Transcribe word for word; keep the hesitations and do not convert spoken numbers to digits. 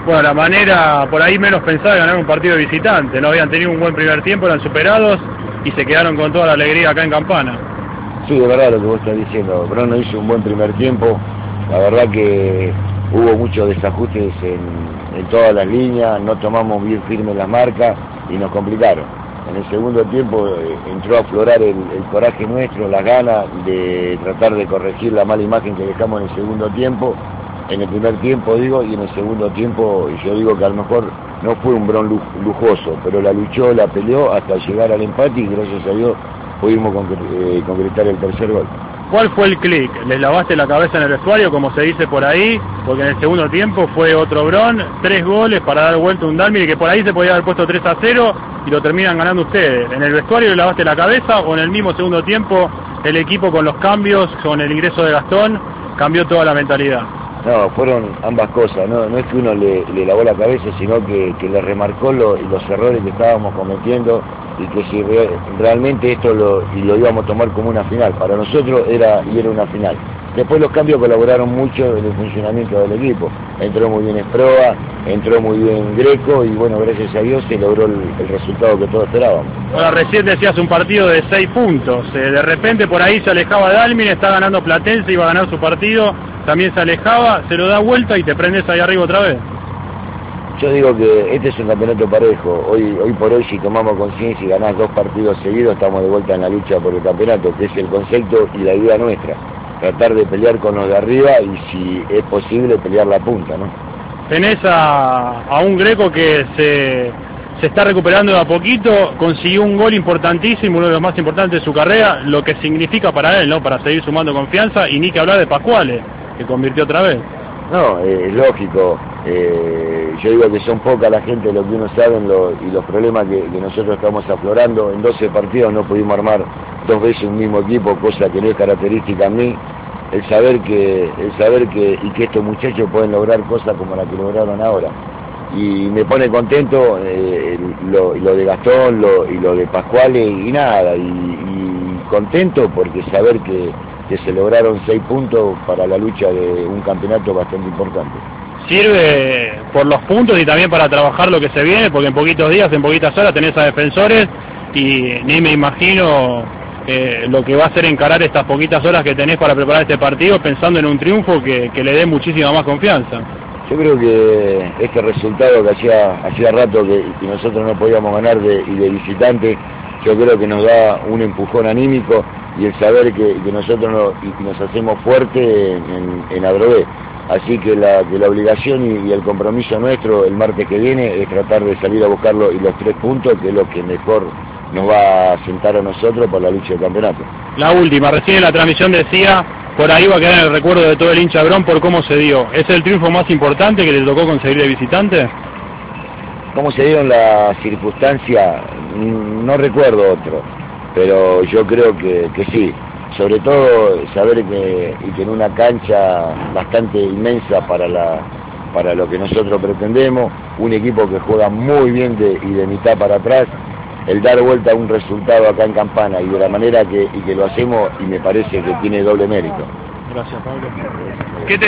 Bueno, la manera por ahí menos pensada de ganar un partido de visitante, no habían tenido un buen primer tiempo, eran superados y se quedaron con toda la alegría acá en Campana. Sí, de verdad lo que vos estás diciendo, Brown no hizo un buen primer tiempo, la verdad que hubo muchos desajustes en, en todas las líneas, no tomamos bien firme las marcas y nos complicaron. En el segundo tiempo eh, entró a aflorar el, el coraje nuestro, las ganas de tratar de corregir la mala imagen que dejamos en el segundo tiempo, en el primer tiempo digo, y en el segundo tiempo yo digo que a lo mejor no fue un Brown lujoso, pero la luchó, la peleó hasta llegar al empate y gracias a Dios pudimos concre- eh, concretar el tercer gol. ¿Cuál fue el clic? ¿Les lavaste la cabeza en el vestuario, como se dice por ahí? Porque en el segundo tiempo fue otro Brown, tres goles para dar vuelta un Dalmir que por ahí se podía haber puesto tres a cero y lo terminan ganando ustedes. ¿En el vestuario le lavaste la cabeza o en el mismo segundo tiempo el equipo con los cambios, con el ingreso de Gastón, cambió toda la mentalidad? No, fueron ambas cosas, no, no es que uno le, le lavó la cabeza, sino que, que le remarcó lo, los errores que estábamos cometiendo y que si re, realmente esto lo, y lo íbamos a tomar como una final, para nosotros era, y era una final. Después los cambios colaboraron mucho en el funcionamiento del equipo, entró muy bien Esproa, entró muy bien Greco y bueno, gracias a Dios se logró el, el resultado que todos esperábamos. Ahora recién decías un partido de seis puntos, eh, de repente por ahí se alejaba Dalmir, está ganando Platense, iba a ganar su partido, también se alejaba, se lo da vuelta y te prendes ahí arriba otra vez. Yo digo que este es un campeonato parejo, hoy, hoy por hoy si tomamos conciencia y ganás dos partidos seguidos estamos de vuelta en la lucha por el campeonato, que es el concepto y la idea nuestra, tratar de pelear con los de arriba y si es posible pelear la punta, ¿no? Tenés a, a un Greco que se, se está recuperando de a poquito, consiguió un gol importantísimo, uno de los más importantes de su carrera, lo que significa para él, ¿no? Para seguir sumando confianza, y ni que hablar de Pascuale, que convirtió otra vez. No, eh, es lógico, eh, yo digo que son poca la gente lo que uno sabe lo, y los problemas que, que nosotros estamos aflorando. En doce partidos no pudimos armar dos veces un mismo equipo, cosa que no es característica a mí. El saber que, el saber que, y que estos muchachos pueden lograr cosas como la que lograron ahora. Y me pone contento eh, lo, lo de Gastón lo, y lo de Pascuale y nada, y, y contento porque saber que que se lograron seis puntos para la lucha de un campeonato bastante importante. Sirve por los puntos y también para trabajar lo que se viene, porque en poquitos días, en poquitas horas tenés a Defensores y ni me imagino eh, lo que va a ser encarar estas poquitas horas que tenés para preparar este partido pensando en un triunfo que, que le dé muchísima más confianza. Yo creo que este resultado que hacía, hacía rato que, que nosotros no podíamos ganar de, y de visitante, yo creo que nos da un empujón anímico y el saber que, que nosotros nos, y nos hacemos fuertes en, en Adrogué. Así que la, que la obligación y, y el compromiso nuestro el martes que viene es tratar de salir a buscarlo y los tres puntos, que es lo que mejor nos va a sentar a nosotros por la lucha del campeonato. La última, recién en la transmisión decía, por ahí va a quedar en el recuerdo de todo el hincha Brown por cómo se dio. ¿Es el triunfo más importante que le tocó conseguir de visitante? ¿Cómo se dieron las circunstancias? No recuerdo otro, pero yo creo que, que sí. Sobre todo saber que, y que en una cancha bastante inmensa para, la, para lo que nosotros pretendemos, un equipo que juega muy bien de, y de mitad para atrás, el dar vuelta a un resultado acá en Campana y de la manera que, y que lo hacemos, y me parece que tiene doble mérito. Gracias, Pablo. ¿Qué te